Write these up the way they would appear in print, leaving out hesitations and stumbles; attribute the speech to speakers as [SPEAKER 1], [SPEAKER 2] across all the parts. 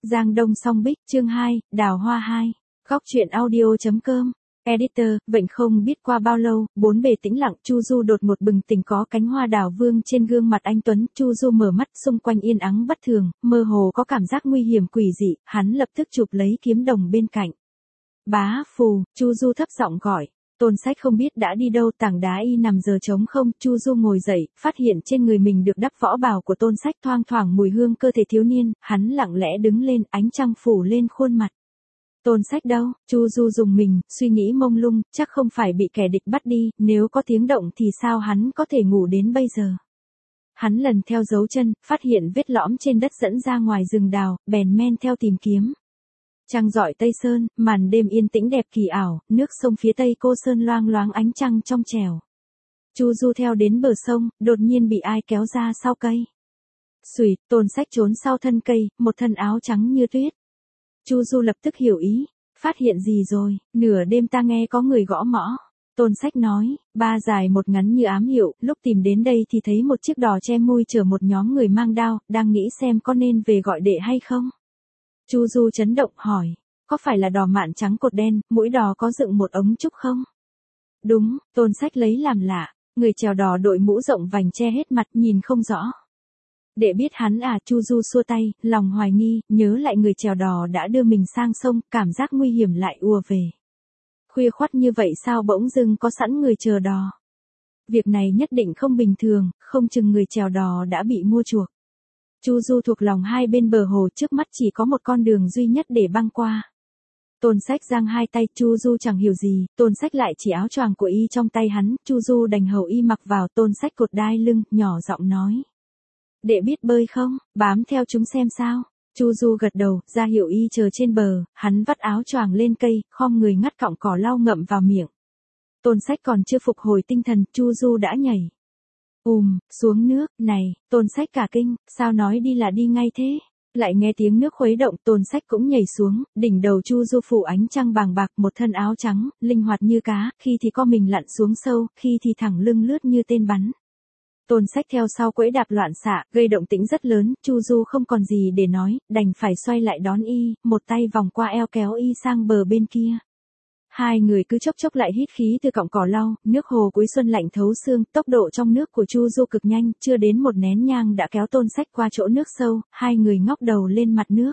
[SPEAKER 1] Giang Đông Song Bích, chương 2, Đào Hoa 2. Góc truyện audio.com. Editor, vậy không biết qua bao lâu, bốn bề tĩnh lặng, Chu Du đột ngột bừng tỉnh có cánh hoa đào vương trên gương mặt anh Tuấn, Chu Du mở mắt, xung quanh yên ắng bất thường, mơ hồ có cảm giác nguy hiểm quỷ dị, hắn lập tức chụp lấy kiếm đồng bên cạnh. Bá Phù, Chu Du thấp giọng gọi. Tôn Sách không biết đã đi đâu, tảng đá y nằm giờ trống không, Chu Du ngồi dậy, phát hiện trên người mình được đắp võ bào của Tôn Sách, thoang thoảng mùi hương cơ thể thiếu niên, hắn lặng lẽ đứng lên, ánh trăng phủ lên khuôn mặt. Tôn Sách đâu? Chu Du dùng mình, suy nghĩ mông lung, chắc không phải bị kẻ địch bắt đi, nếu có tiếng động thì sao hắn có thể ngủ đến bây giờ. Hắn lần theo dấu chân, phát hiện vết lõm trên đất dẫn ra ngoài rừng đào, bèn men theo tìm kiếm. Trăng rọi Tây Sơn, màn đêm yên tĩnh đẹp kỳ ảo, nước sông phía Tây Cô Sơn loang loáng ánh trăng trong trẻo. Chu Du theo đến bờ sông, đột nhiên bị ai kéo ra sau cây. Xùi, Tôn Sách trốn sau thân cây, một thân áo trắng như tuyết. Chu Du lập tức hiểu ý, phát hiện gì rồi, nửa đêm ta nghe có người gõ mõ. Tôn Sách nói, ba dài một ngắn như ám hiệu, lúc tìm đến đây thì thấy một chiếc đò che mui chở một nhóm người mang đao, đang nghĩ xem có nên về gọi đệ hay không. Chu Du chấn động hỏi, có phải là đò mạn trắng cột đen, mũi đò có dựng một ống trúc không? Đúng, Tôn Sách lấy làm lạ, người chèo đò đội mũ rộng vành che hết mặt nhìn không rõ. Đệ biết hắn à? Chu Du xua tay, lòng hoài nghi, nhớ lại người chèo đò đã đưa mình sang sông, cảm giác nguy hiểm lại ùa về. Khuya khoắt như vậy sao bỗng dưng có sẵn người chờ đò? Việc này nhất định không bình thường, không chừng người chèo đò đã bị mua chuộc. Chu Du thuộc lòng hai bên bờ hồ, trước mắt chỉ có một con đường duy nhất để băng qua. Tôn Sách giang hai tay, Chu Du chẳng hiểu gì, Tôn Sách lại chỉ áo choàng của y trong tay hắn, Chu Du đành hầu y mặc vào. Tôn Sách cột đai lưng, nhỏ giọng nói. Đệ biết bơi không, bám theo chúng xem sao. Chu Du gật đầu, ra hiệu y chờ trên bờ, hắn vắt áo choàng lên cây, khom người ngắt cọng cỏ lau ngậm vào miệng. Tôn Sách còn chưa phục hồi tinh thần, Chu Du đã nhảy. Xuống nước, này, Tôn Sách cả kinh, sao nói đi là đi ngay thế? Lại nghe tiếng nước khuấy động, Tôn Sách cũng nhảy xuống, đỉnh đầu Chu Du phủ ánh trăng bàng bạc, một thân áo trắng, linh hoạt như cá, khi thì co mình lặn xuống sâu, khi thì thẳng lưng lướt như tên bắn. Tôn Sách theo sau quẫy đạp loạn xạ, gây động tĩnh rất lớn, Chu Du không còn gì để nói, đành phải xoay lại đón y, một tay vòng qua eo kéo y sang bờ bên kia. Hai người cứ chốc chốc lại hít khí từ cọng cỏ lau, nước hồ cuối xuân lạnh thấu xương, tốc độ trong nước của Chu Du cực nhanh, chưa đến một nén nhang đã kéo Tôn Sách qua chỗ nước sâu, hai người ngóc đầu lên mặt nước.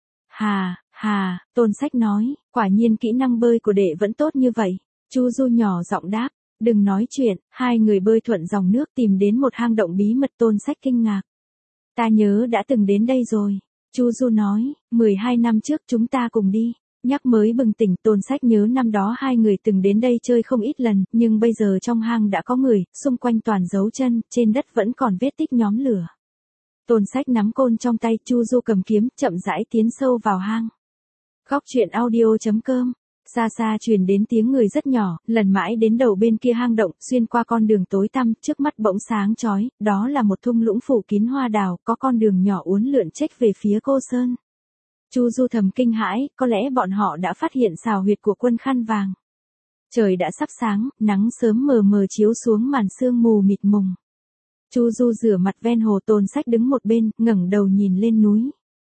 [SPEAKER 1] Hà, Tôn Sách nói, quả nhiên kỹ năng bơi của đệ vẫn tốt như vậy. Chu Du nhỏ giọng đáp, đừng nói chuyện, hai người bơi thuận dòng nước tìm đến một hang động bí mật. Tôn Sách kinh ngạc. Ta nhớ đã từng đến đây rồi. Chu Du nói, 12 năm trước chúng ta cùng đi. Nhắc mới bừng tỉnh, Tôn Sách nhớ năm đó hai người từng đến đây chơi không ít lần, nhưng bây giờ trong hang đã có người, xung quanh toàn dấu chân, trên đất vẫn còn vết tích nhóm lửa. Tôn Sách nắm côn trong tay, Chu Du cầm kiếm, chậm rãi tiến sâu vào hang. Góc truyện audio.com. Xa xa truyền đến tiếng người rất nhỏ, lần mãi đến đầu bên kia hang động, xuyên qua con đường tối tăm, trước mắt bỗng sáng chói, đó là một thung lũng phủ kín hoa đào, có con đường nhỏ uốn lượn chếch về phía Cô Sơn. Chu Du thầm kinh hãi, có lẽ bọn họ đã phát hiện xào huyệt của quân khăn vàng. Trời đã sắp sáng, nắng sớm mờ mờ chiếu xuống màn sương mù mịt mùng. Chu Du rửa mặt ven hồ, Tôn Sách đứng một bên, ngẩng đầu nhìn lên núi.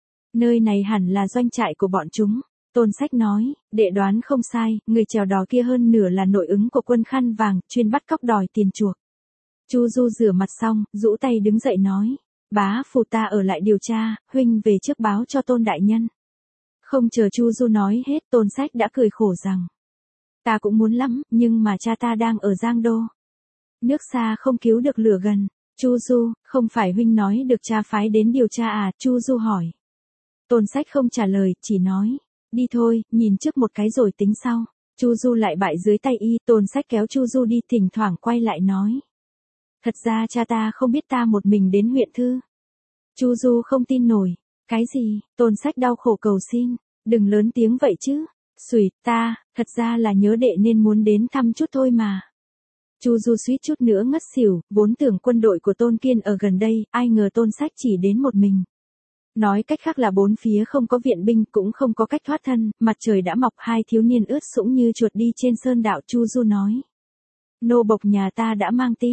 [SPEAKER 1] Nơi này hẳn là doanh trại của bọn chúng. Tôn Sách nói, đệ đoán không sai, người chèo đò kia hơn nửa là nội ứng của quân khăn vàng, chuyên bắt cóc đòi tiền chuộc. Chu Du rửa mặt xong, rũ tay đứng dậy nói, Bá Phù ta ở lại điều tra, huynh về trước báo cho Tôn đại nhân. Không chờ Chu Du nói hết, Tôn Sách đã cười khổ rằng, ta cũng muốn lắm, nhưng mà cha ta đang ở Giang Đô. Nước xa không cứu được lửa gần. Chu Du, không phải huynh nói được cha phái đến điều tra à? Chu Du hỏi. Tôn Sách không trả lời, chỉ nói, đi thôi, nhìn trước một cái rồi tính sau. Chu Du lại bại dưới tay y, Tôn Sách kéo Chu Du đi, thỉnh thoảng quay lại nói. Thật ra cha ta không biết ta một mình đến huyện Thư. Chu Du không tin nổi. Cái gì? Tôn Sách đau khổ cầu xin. Đừng lớn tiếng vậy chứ. Xùi, thật ra là nhớ đệ nên muốn đến thăm chút thôi mà. Chu Du suýt chút nữa ngất xỉu, vốn tưởng quân đội của Tôn Kiên ở gần đây, ai ngờ Tôn Sách chỉ đến một mình. Nói cách khác là bốn phía không có viện binh, cũng không có cách thoát thân, mặt trời đã mọc, hai thiếu niên ướt sũng như chuột đi trên sơn đạo. Chu Du nói. Nô bộc nhà ta đã mang tin.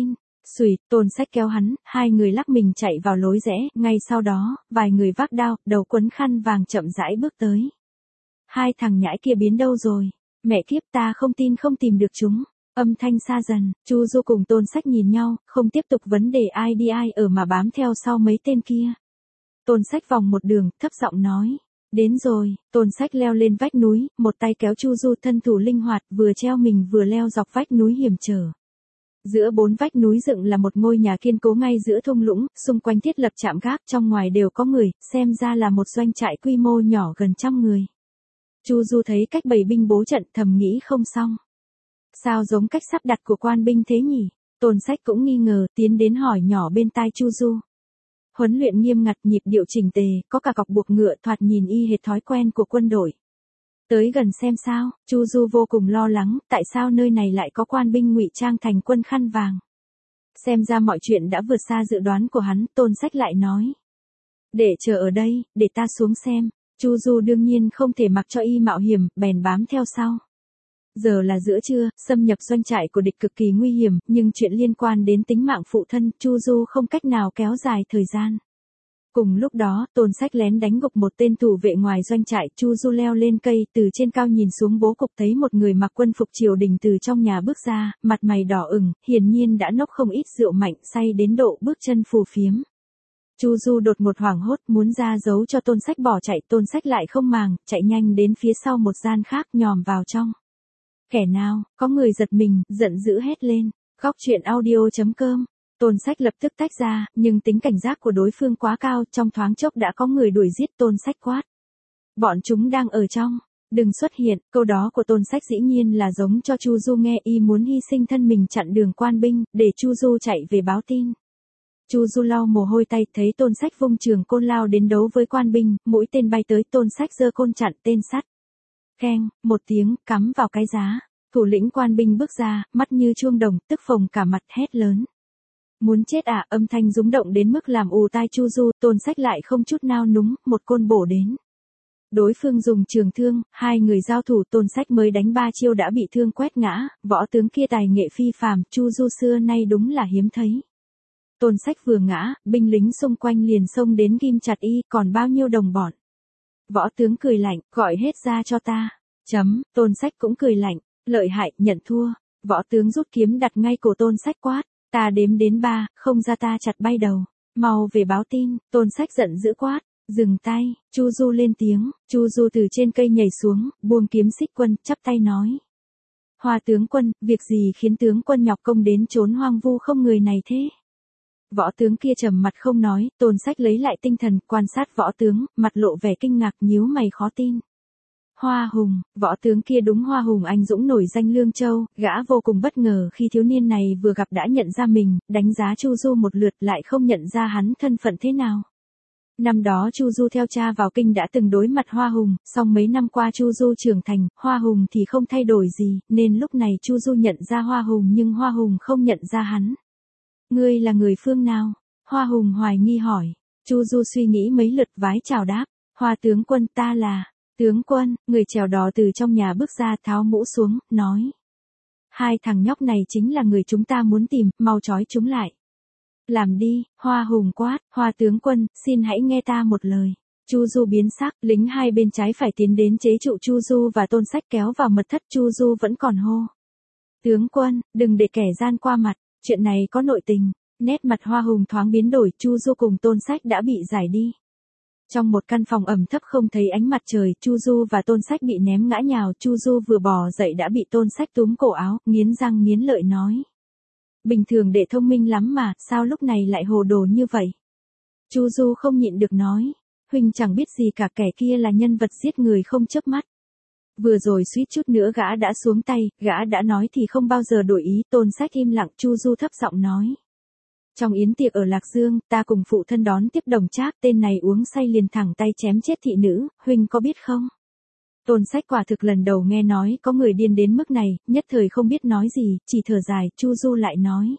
[SPEAKER 1] Xùi, Tôn Sách kéo hắn, hai người lắc mình chạy vào lối rẽ, ngay sau đó, vài người vác đao, đầu quấn khăn vàng chậm rãi bước tới. Hai thằng nhãi kia biến đâu rồi? Mẹ kiếp, ta không tin không tìm được chúng. Âm thanh xa dần, Chu Du cùng Tôn Sách nhìn nhau, không tiếp tục vấn đề ai đi ai ở mà bám theo sau mấy tên kia. Tôn Sách vòng một đường, thấp giọng nói. Đến rồi, Tôn Sách leo lên vách núi, một tay kéo Chu Du, thân thủ linh hoạt, vừa treo mình vừa leo dọc vách núi hiểm trở. Giữa bốn vách núi dựng là một ngôi nhà kiên cố ngay giữa thung lũng, xung quanh thiết lập trạm gác, trong ngoài đều có người, xem ra là một doanh trại quy mô nhỏ gần 100 người. Chu Du thấy cách bày binh bố trận, thầm nghĩ không xong. Sao giống cách sắp đặt của quan binh thế nhỉ? Tôn Sách cũng nghi ngờ, tiến đến hỏi nhỏ bên tai Chu Du. Huấn luyện nghiêm ngặt, nhịp điệu chỉnh tề, có cả cọc buộc ngựa, thoạt nhìn y hệt thói quen của quân đội. Tới gần xem sao, Chu Du vô cùng lo lắng, tại sao nơi này lại có quan binh ngụy trang thành quân khăn vàng. Xem ra mọi chuyện đã vượt xa dự đoán của hắn, Tôn Sách lại nói. Để chờ ở đây, để ta xuống xem. Chu Du đương nhiên không thể mặc cho y mạo hiểm, bèn bám theo sau. Giờ là giữa trưa, xâm nhập doanh trại của địch cực kỳ nguy hiểm, nhưng chuyện liên quan đến tính mạng phụ thân, Chu Du không cách nào kéo dài thời gian. Cùng lúc đó, Tôn Sách lén đánh gục một tên thủ vệ ngoài doanh trại, Chu Du leo lên cây, từ trên cao nhìn xuống bố cục thấy một người mặc quân phục triều đình từ trong nhà bước ra, mặt mày đỏ ửng, hiển nhiên đã nốc không ít rượu mạnh, say đến độ bước chân phù phiếm. Chu Du đột ngột hoảng hốt, muốn ra giấu cho Tôn Sách bỏ chạy, Tôn Sách lại không màng, chạy nhanh đến phía sau một gian khác, nhòm vào trong. Kẻ nào? Có người giật mình, giận dữ hét lên. Góc truyện audio.com. Tôn Sách lập tức tách ra, nhưng tính cảnh giác của đối phương quá cao, trong thoáng chốc đã có người đuổi giết. Tôn Sách quát. Bọn chúng đang ở trong. Đừng xuất hiện. Câu đó của Tôn Sách dĩ nhiên là giống cho Chu Du nghe, y muốn hy sinh thân mình chặn đường quan binh, để Chu Du chạy về báo tin. Chu Du lau mồ hôi tay, thấy Tôn Sách vung trường côn lao đến đấu với quan binh, mũi tên bay tới, Tôn Sách giơ côn chặn tên sắt. Keng, một tiếng, cắm vào cái giá. Thủ lĩnh quan binh bước ra, mắt như chuông đồng, tức phồng cả mặt, hét lớn. Muốn chết à? Âm thanh rúng động đến mức làm ù tai Chu Du, Tôn Sách lại không chút nao núng, một côn bổ đến. Đối phương dùng trường thương, hai người giao thủ, Tôn Sách mới đánh 3 chiêu đã bị thương quét ngã, võ tướng kia tài nghệ phi phàm, Chu Du xưa nay đúng là hiếm thấy. Tôn Sách vừa ngã, binh lính xung quanh liền xông đến ghim chặt y, còn bao nhiêu đồng bọn. Võ tướng cười lạnh, gọi hết ra cho ta. Tôn Sách cũng cười lạnh, lợi hại, nhận thua. Võ tướng rút kiếm đặt ngay cổ Tôn Sách quát. Ta đếm đến 3, không ra ta chặt bay đầu. Mau về báo tin. Tôn Sách giận dữ quát. Dừng tay. Chu Du lên tiếng. Chu Du từ trên cây nhảy xuống, buông kiếm xích quân, chắp tay nói. Hoa tướng quân, việc gì khiến tướng quân nhọc công đến chốn hoang vu không người này thế? Võ tướng kia trầm mặt không nói, Tôn Sách lấy lại tinh thần, quan sát võ tướng, mặt lộ vẻ kinh ngạc, nhíu mày khó tin. Hoa Hùng, võ tướng kia đúng Hoa Hùng anh dũng nổi danh Lương Châu, gã vô cùng bất ngờ khi thiếu niên này vừa gặp đã nhận ra mình, đánh giá Chu Du một lượt lại không nhận ra hắn thân phận thế nào. Năm đó Chu Du theo cha vào kinh đã từng đối mặt Hoa Hùng, song mấy năm qua Chu Du trưởng thành, Hoa Hùng thì không thay đổi gì, nên lúc này Chu Du nhận ra Hoa Hùng nhưng Hoa Hùng không nhận ra hắn. Ngươi là người phương nào? Hoa Hùng hoài nghi hỏi. Chu Du suy nghĩ mấy lượt vái chào đáp. Hoa tướng quân, ta là. Tướng quân, người chèo đò từ trong nhà bước ra, tháo mũ xuống, nói. Hai thằng nhóc này chính là người chúng ta muốn tìm, mau trói chúng lại. Làm đi. Hoa Hùng quát. Hoa tướng quân, xin hãy nghe ta một lời. Chu Du biến sắc, lính hai bên trái phải tiến đến chế trụ Chu Du và Tôn Sách kéo vào mật thất. Chu Du vẫn còn hô. Tướng quân, đừng để kẻ gian qua mặt. Chuyện này có nội tình. Nét mặt Hoa Hùng thoáng biến đổi, Chu Du cùng Tôn Sách đã bị giải đi. Trong một căn phòng ẩm thấp không thấy ánh mặt trời, Chu Du và Tôn Sách bị ném ngã nhào, Chu Du vừa bò dậy đã bị Tôn Sách túm cổ áo, nghiến răng nghiến lợi nói. Bình thường đệ thông minh lắm mà, sao lúc này lại hồ đồ như vậy? Chu Du không nhịn được nói, huynh chẳng biết gì cả, kẻ kia là nhân vật giết người không chớp mắt. Vừa rồi suýt chút nữa gã đã xuống tay, gã đã nói thì không bao giờ đổi ý. Tôn Sách im lặng, Chu Du thấp giọng nói. Trong yến tiệc ở Lạc Dương, ta cùng phụ thân đón tiếp Đồng Trác, tên này uống say liền thẳng tay chém chết thị nữ, huynh có biết không? Tôn Sách quả thực lần đầu nghe nói có người điên đến mức này, nhất thời không biết nói gì, chỉ thở dài. Chu Du lại nói.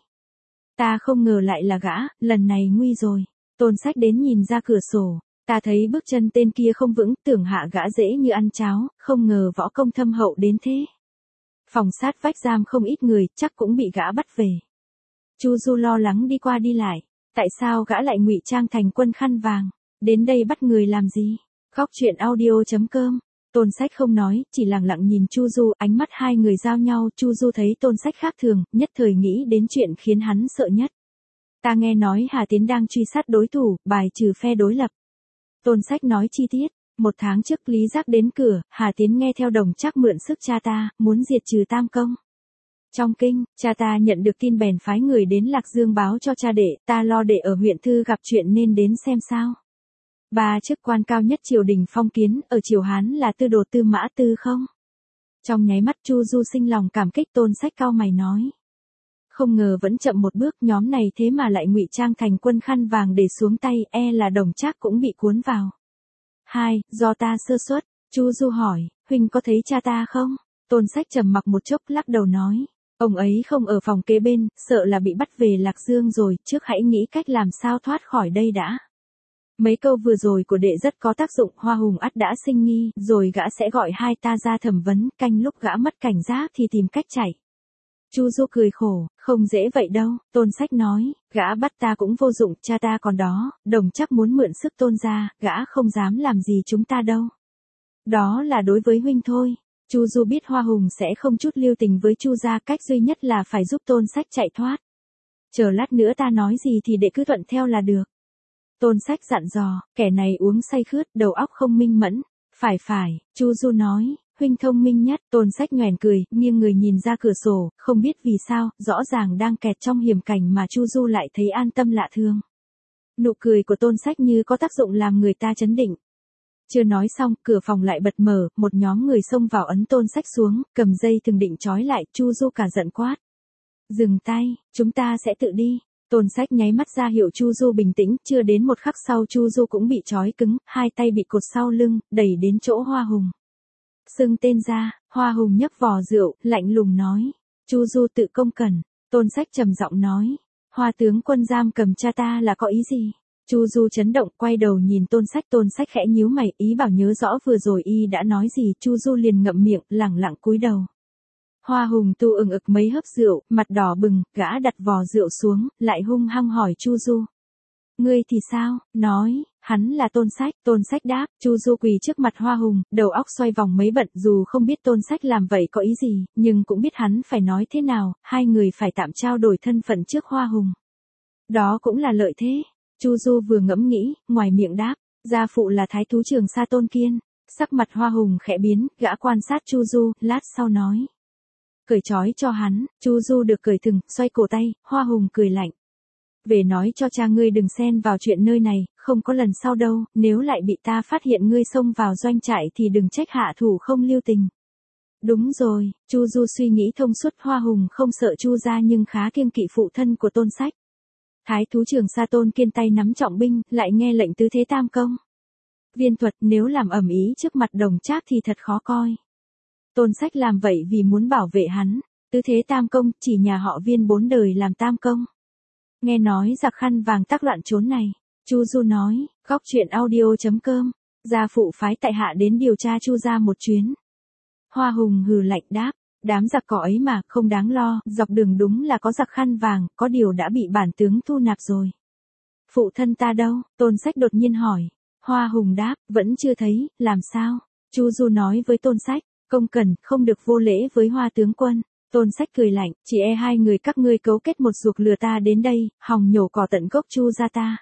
[SPEAKER 1] Ta không ngờ lại là gã, lần này nguy rồi. Tôn Sách đến nhìn ra cửa sổ. Ta thấy bước chân tên kia không vững, tưởng hạ gã dễ như ăn cháo, không ngờ võ công thâm hậu đến thế. Phòng sát vách giam không ít người, chắc cũng bị gã bắt về. Chu Du lo lắng đi qua đi lại. Tại sao gã lại ngụy trang thành quân khăn vàng? Đến đây bắt người làm gì? Góc truyện audio.com. Tôn Sách không nói, chỉ lặng lặng nhìn Chu Du, ánh mắt hai người giao nhau, Chu Du thấy Tôn Sách khác thường, nhất thời nghĩ đến chuyện khiến hắn sợ nhất. Ta nghe nói Hà Tiến đang truy sát đối thủ, bài trừ phe đối lập. Tôn Sách nói chi tiết, 1 tháng trước Lý Giác đến cửa, Hà Tiến nghe theo Đồng Trác mượn sức cha ta, muốn diệt trừ Tam Công. Trong kinh, cha ta nhận được tin bèn phái người đến Lạc Dương báo cho cha đệ, ta lo đệ ở huyện thư gặp chuyện nên đến xem sao. 3 chức quan cao nhất triều đình phong kiến, ở triều Hán là Tư Đồ Tư Mã Tư không? Trong nháy mắt Chu Du sinh lòng cảm kích. Tôn Sách cau mày nói. Không ngờ vẫn chậm một bước, nhóm này thế mà lại ngụy trang thành quân khăn vàng để xuống tay, e là Đồng Trác cũng bị cuốn vào. 2. Do ta sơ suất. Chu Du hỏi, huynh có thấy cha ta không? Tôn Sách trầm mặc một chốc lắc đầu nói. Ông ấy không ở phòng kế bên, sợ là bị bắt về Lạc Dương rồi, trước hãy nghĩ cách làm sao thoát khỏi đây đã. Mấy câu vừa rồi của đệ rất có tác dụng, Hoa Hùng ắt đã sinh nghi, rồi gã sẽ gọi hai ta ra thẩm vấn, canh lúc gã mất cảnh giác thì tìm cách chạy. Chu Du cười khổ, không dễ vậy đâu, Tôn Sách nói, gã bắt ta cũng vô dụng, cha ta còn đó, Đồng Trác muốn mượn sức Tôn gia, gã không dám làm gì chúng ta đâu. Đó là đối với huynh thôi. Chu Du biết Hoa Hùng sẽ không chút lưu tình với Chu gia, cách duy nhất là phải giúp Tôn Sách chạy thoát. Chờ lát nữa ta nói gì thì đệ cứ thuận theo là được. Tôn Sách dặn dò, kẻ này uống say khướt, đầu óc không minh mẫn. Phải, Chu Du nói, huynh thông minh nhất. Tôn Sách nhoẻn cười, nghiêng người nhìn ra cửa sổ, không biết vì sao, rõ ràng đang kẹt trong hiểm cảnh mà Chu Du lại thấy an tâm lạ thường. Nụ cười của Tôn Sách như có tác dụng làm người ta chấn định. Chưa nói xong, cửa phòng lại bật mở, một nhóm người xông vào ấn Tôn Sách xuống, cầm dây thừng định trói lại. Chu Du cả giận quát. Dừng tay, chúng ta sẽ tự đi. Tôn Sách nháy mắt ra hiệu Chu Du bình tĩnh, chưa đến một khắc sau Chu Du cũng bị trói cứng, hai tay bị cột sau lưng, đẩy đến chỗ Hoa Hùng. Xưng tên ra, Hoa Hùng nhấp vò rượu, lạnh lùng nói. Chu Du tự công cẩn. Tôn Sách trầm giọng nói. Hoa tướng quân giam cầm cha ta là có ý gì? Chu Du chấn động, quay đầu nhìn Tôn Sách khẽ nhíu mày, ý bảo nhớ rõ vừa rồi y đã nói gì. Chu Du liền ngậm miệng, lẳng lặng cúi đầu. Hoa Hùng tu ừng ực mấy hớp rượu, mặt đỏ bừng, gã đặt vò rượu xuống, lại hung hăng hỏi Chu Du. Ngươi thì sao? Nói, hắn là Tôn Sách đáp. Chu Du quỳ trước mặt Hoa Hùng, đầu óc xoay vòng mấy bận, dù không biết Tôn Sách làm vậy có ý gì, nhưng cũng biết hắn phải nói thế nào, hai người phải tạm trao đổi thân phận trước Hoa Hùng. Đó cũng là lợi thế. Chu Du vừa ngẫm nghĩ, ngoài miệng đáp, gia phụ là thái thú Trường Sa Tôn Kiên. Sắc mặt Hoa Hùng khẽ biến, gã quan sát Chu Du, lát sau nói. Cởi trói cho hắn. Chu Du được cởi thừng, xoay cổ tay, Hoa Hùng cười lạnh. Về nói cho cha ngươi đừng xen vào chuyện nơi này, không có lần sau đâu, nếu lại bị ta phát hiện ngươi xông vào doanh trại thì đừng trách hạ thủ không lưu tình. Đúng rồi, Chu Du suy nghĩ thông suốt. Hoa Hùng không sợ Chu gia nhưng khá kiêng kỵ phụ thân của Tôn Sách. Thái thú Trường Sa Tôn Kiên tay nắm trọng binh, lại nghe lệnh tứ thế tam công. Viên thuật, nếu làm ầm ĩ trước mặt Đồng Trác thì thật khó coi. Tôn Sách làm vậy vì muốn bảo vệ hắn. Tứ thế tam công, chỉ nhà họ Viên 4 đời làm tam công. Nghe nói giặc khăn vàng tác loạn trốn này. Chu Du nói, góc truyện audio.com. Gia phụ phái tại hạ đến điều tra Chu gia một chuyến. Hoa Hùng hừ lạnh đáp. Đám giặc cỏ ấy mà, không đáng lo, dọc đường đúng là có giặc khăn vàng, có điều đã bị bản tướng thu nạp rồi. Phụ thân ta đâu? Tôn Sách đột nhiên hỏi. Hoa Hùng đáp, vẫn chưa thấy, làm sao? Chu Du nói với Tôn Sách, công cần, không được vô lễ với Hoa tướng quân. Tôn Sách cười lạnh, chỉ e hai người các ngươi cấu kết một ruột lừa ta đến đây, hòng nhổ cỏ tận gốc Chu gia ta.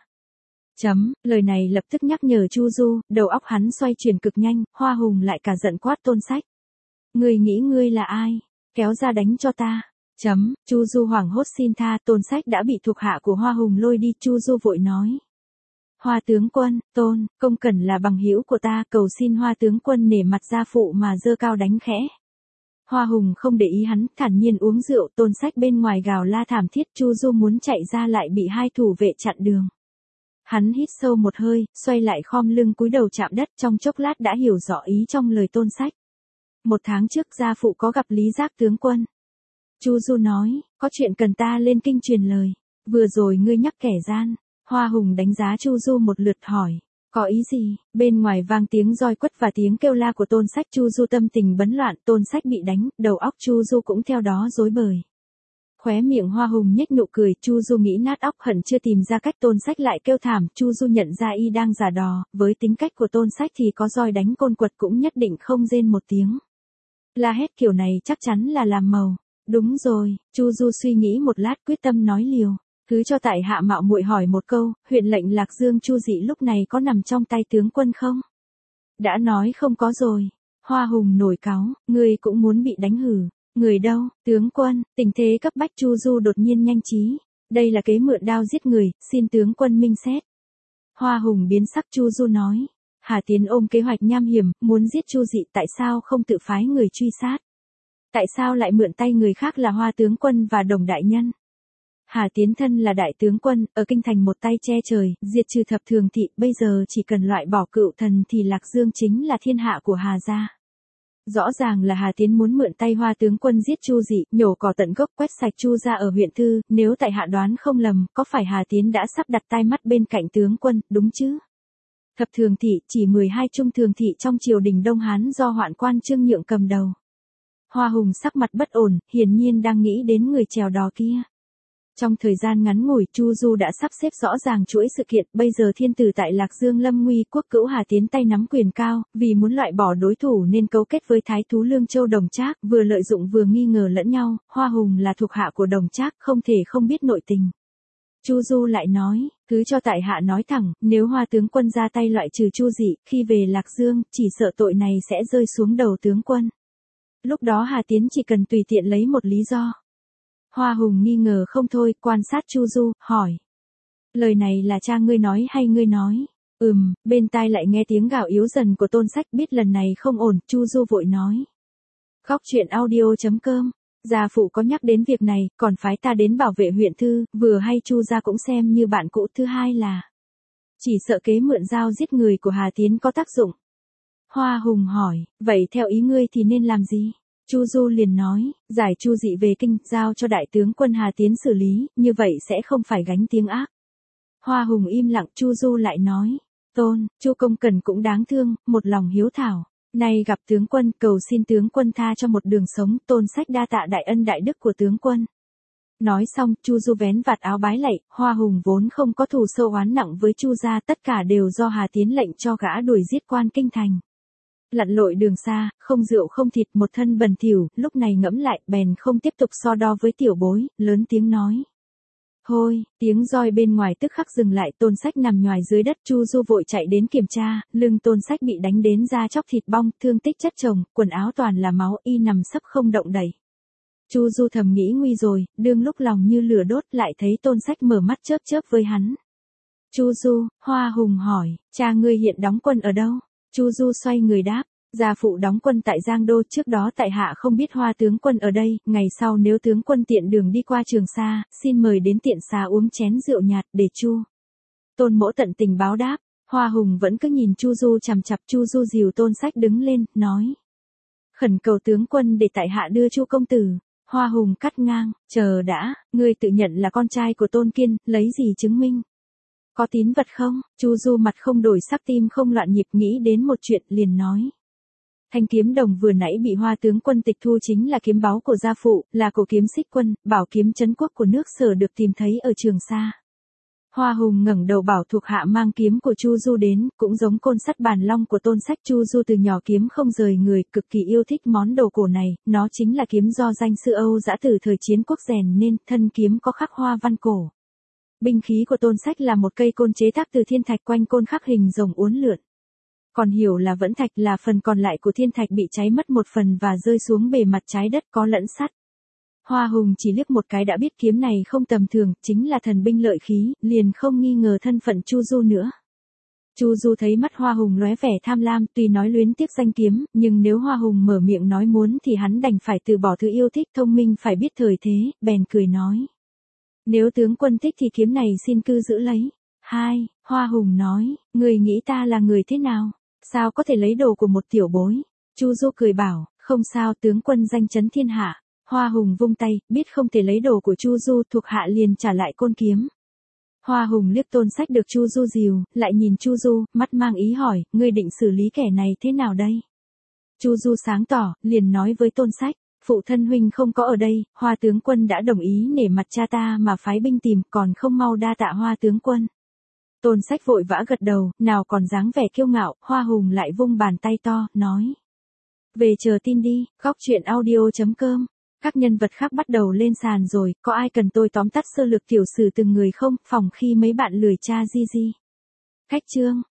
[SPEAKER 1] Lời này lập tức nhắc nhở Chu Du, đầu óc hắn xoay chuyển cực nhanh, Hoa Hùng lại cả giận quát Tôn Sách. Ngươi nghĩ ngươi là ai? Kéo ra đánh cho ta. Chu Du hoảng hốt xin tha. Tôn Sách đã bị thuộc hạ của Hoa Hùng lôi đi. Chu Du vội nói. Hoa tướng quân, Tôn, công cẩn là bằng hữu của ta, cầu xin Hoa tướng quân nể mặt gia phụ mà giơ cao đánh khẽ. Hoa Hùng không để ý hắn, thản nhiên uống rượu. Tôn Sách bên ngoài gào la thảm thiết. Chu Du muốn chạy ra lại bị hai thủ vệ chặn đường. Hắn hít sâu một hơi, xoay lại khom lưng cúi đầu chạm đất, trong chốc lát đã hiểu rõ ý trong lời Tôn Sách. 1 tháng trước gia phụ có gặp Lý Giác tướng quân. Chu Du nói, có chuyện cần ta lên kinh truyền lời. Vừa rồi ngươi nhắc kẻ gian. Hoa Hùng đánh giá Chu Du một lượt hỏi, có ý gì? Bên ngoài vang tiếng roi quất và tiếng kêu la của Tôn Sách. Chu Du tâm tình bấn loạn. Tôn Sách bị đánh, đầu óc Chu Du cũng theo đó rối bời. Khóe miệng Hoa Hùng nhếch nụ cười, Chu Du nghĩ nát óc hận chưa tìm ra cách Tôn Sách lại kêu thảm, Chu Du nhận ra y đang giả đò, với tính cách của Tôn Sách thì có roi đánh côn quật cũng nhất định không rên một tiếng. La hét kiểu này chắc chắn là làm màu. Đúng rồi, Chu Du suy nghĩ một lát quyết tâm nói liều. Cứ cho tại hạ mạo muội hỏi một câu, huyện lệnh Lạc Dương Chu Dị lúc này có nằm trong tay tướng quân không? Đã nói không có rồi. Hoa Hùng nổi cáu, ngươi cũng muốn bị đánh hử. Người đâu, tướng quân, tình thế cấp bách. Chu Du đột nhiên nhanh trí. Đây là kế mượn đao giết người, xin tướng quân minh xét. Hoa Hùng biến sắc. Chu Du nói. Hà Tiến ôm kế hoạch nham hiểm, muốn giết Chu Dị, tại sao không tự phái người truy sát? Tại sao lại mượn tay người khác là Hoa tướng quân và Đồng đại nhân? Hà Tiến thân là đại tướng quân, ở kinh thành một tay che trời, diệt trừ thập thường thị, bây giờ chỉ cần loại bỏ cựu thần thì Lạc Dương chính là thiên hạ của Hà gia. Rõ ràng là Hà Tiến muốn mượn tay Hoa tướng quân giết Chu Dị, nhổ cỏ tận gốc, quét sạch Chu gia ở huyện Thư, nếu tại hạ đoán không lầm, có phải Hà Tiến đã sắp đặt tai mắt bên cạnh tướng quân, đúng chứ? Thập thường thị, chỉ 12 trung thường thị trong triều đình Đông Hán do hoạn quan Trương Nhượng cầm đầu. Hoa Hùng sắc mặt bất ổn, hiển nhiên đang nghĩ đến người chèo đò kia. Trong thời gian ngắn ngủi, Chu Du đã sắp xếp rõ ràng chuỗi sự kiện, bây giờ thiên tử tại Lạc Dương lâm nguy, quốc cữu Hà Tiến tay nắm quyền cao, vì muốn loại bỏ đối thủ nên cấu kết với thái thú Lương Châu Đồng Trác, vừa lợi dụng vừa nghi ngờ lẫn nhau, Hoa Hùng là thuộc hạ của Đồng Trác, không thể không biết nội tình. Chu Du lại nói, cứ cho tại hạ nói thẳng, nếu Hoa tướng quân ra tay loại trừ Chu Dị, khi về Lạc Dương, chỉ sợ tội này sẽ rơi xuống đầu tướng quân. Lúc đó Hà Tiến chỉ cần tùy tiện lấy một lý do. Hoa Hùng nghi ngờ không thôi, quan sát Chu Du, hỏi. Lời này là cha ngươi nói hay ngươi nói? Bên tai lại nghe tiếng gào yếu dần của Tôn Sách, biết lần này không ổn, Chu Du vội nói. Góc truyện audio.com, gia phụ có nhắc đến việc này, còn phái ta đến bảo vệ huyện Thư, vừa hay Chu gia cũng xem như bạn cũ. Thứ hai là, chỉ sợ kế mượn dao giết người của Hà Tiến có tác dụng. Hoa Hùng hỏi, vậy theo ý ngươi thì nên làm gì? Chu Du liền nói, giải Chu Dị về kinh, giao cho đại tướng quân Hà Tiến xử lý, như vậy sẽ không phải gánh tiếng ác. Hoa Hùng im lặng. Chu Du lại nói, Chu công cần cũng đáng thương, một lòng hiếu thảo. Nay gặp tướng quân, cầu xin tướng quân tha cho một đường sống, Tôn Sách đa tạ đại ân đại đức của tướng quân. Nói xong, Chu Du vén vạt áo bái lạy. Hoa Hùng vốn không có thù sâu oán nặng với Chu gia, tất cả đều do Hà Tiến lệnh cho gã đuổi giết quan kinh thành. Lặn lội đường xa, không rượu không thịt, một thân bẩn thỉu, lúc này ngẫm lại, bèn không tiếp tục so đo với tiểu bối, lớn tiếng nói. Hôi, tiếng roi bên ngoài tức khắc dừng lại, Tôn Sách nằm nhoài dưới đất. Chu Du vội chạy đến kiểm tra, lưng Tôn Sách bị đánh đến da chóc thịt bong, thương tích chất chồng, quần áo toàn là máu, y nằm sấp không động đậy. Chu Du thầm nghĩ nguy rồi, đương lúc lòng như lửa đốt, lại thấy Tôn Sách mở mắt chớp chớp với hắn. Chu Du, Hoa Hùng hỏi, cha ngươi hiện đóng quân ở đâu? Chu Du xoay người đáp, gia phụ đóng quân tại Giang Đô, trước đó tại hạ không biết Hoa tướng quân ở đây, ngày sau nếu tướng quân tiện đường đi qua Trường Sa, xin mời đến tiện xá uống chén rượu nhạt để Chu Tôn mỗ tận tình báo đáp. Hoa Hùng vẫn cứ nhìn Chu Du chằm chằm. Chu Du dìu Tôn Sách đứng lên, nói, khẩn cầu tướng quân để tại hạ đưa Chu công tử. Hoa Hùng cắt ngang, chờ đã, ngươi tự nhận là con trai của Tôn Kiên, lấy gì chứng minh? Có tín vật không? Chu Du mặt không đổi sắc, tim không loạn nhịp, nghĩ đến một chuyện, liền nói. Thanh kiếm đồng vừa nãy bị Hoa tướng quân tịch thu chính là kiếm báu của gia phụ, là cổ kiếm Xích Quân, bảo kiếm trấn quốc của nước Sở, được tìm thấy ở Trường Sa. Hoa Hùng ngẩng đầu bảo thuộc hạ mang kiếm của Chu Du đến, cũng giống côn sắt bàn long của Tôn Sách. Chu Du từ nhỏ kiếm không rời người, cực kỳ yêu thích món đồ cổ này, nó chính là kiếm do danh sư Âu Dã từ thời chiến quốc rèn nên, thân kiếm có khắc hoa văn cổ. Binh khí của Tôn Sách là một cây côn chế tác từ thiên thạch, quanh côn khắc hình rồng uốn lượn. Còn hiểu là vẫn thạch, là phần còn lại của thiên thạch bị cháy mất một phần và rơi xuống bề mặt trái đất, có lẫn sắt. Hoa Hùng chỉ liếc một cái đã biết kiếm này không tầm thường, chính là thần binh lợi khí, liền không nghi ngờ thân phận Chu Du nữa. Chu Du thấy mắt Hoa Hùng lóe vẻ tham lam, tuy nói luyến tiếc danh kiếm, nhưng nếu Hoa Hùng mở miệng nói muốn thì hắn đành phải từ bỏ thứ yêu thích. Thông minh phải biết thời thế, bèn cười nói. Nếu tướng quân thích thì kiếm này xin cứ giữ lấy. Hoa Hùng nói, người nghĩ ta là người thế nào? Sao có thể lấy đồ của một tiểu bối? Chu Du cười bảo, không sao, tướng quân danh chấn thiên hạ. Hoa Hùng vung tay, biết không thể lấy đồ của Chu Du, thuộc hạ liền trả lại côn kiếm. Hoa Hùng liếc Tôn Sách được Chu Du dìu, lại nhìn Chu Du, mắt mang ý hỏi, ngươi định xử lý kẻ này thế nào đây? Chu Du sáng tỏ, liền nói với Tôn Sách, Phụ thân huynh không có ở đây, Hoa tướng quân đã đồng ý nể mặt cha ta mà phái binh tìm, còn không mau đa tạ Hoa tướng quân. Tôn Sách vội vã gật đầu, nào còn dáng vẻ kiêu ngạo, Hoa Hùng lại vung bàn tay to, nói. Về chờ tin đi, góc chuyện audio.com. Các nhân vật khác bắt đầu lên sàn rồi, có ai cần tôi tóm tắt sơ lược tiểu sử từng người không, phòng khi mấy bạn lười tra Gigi. Khách chương.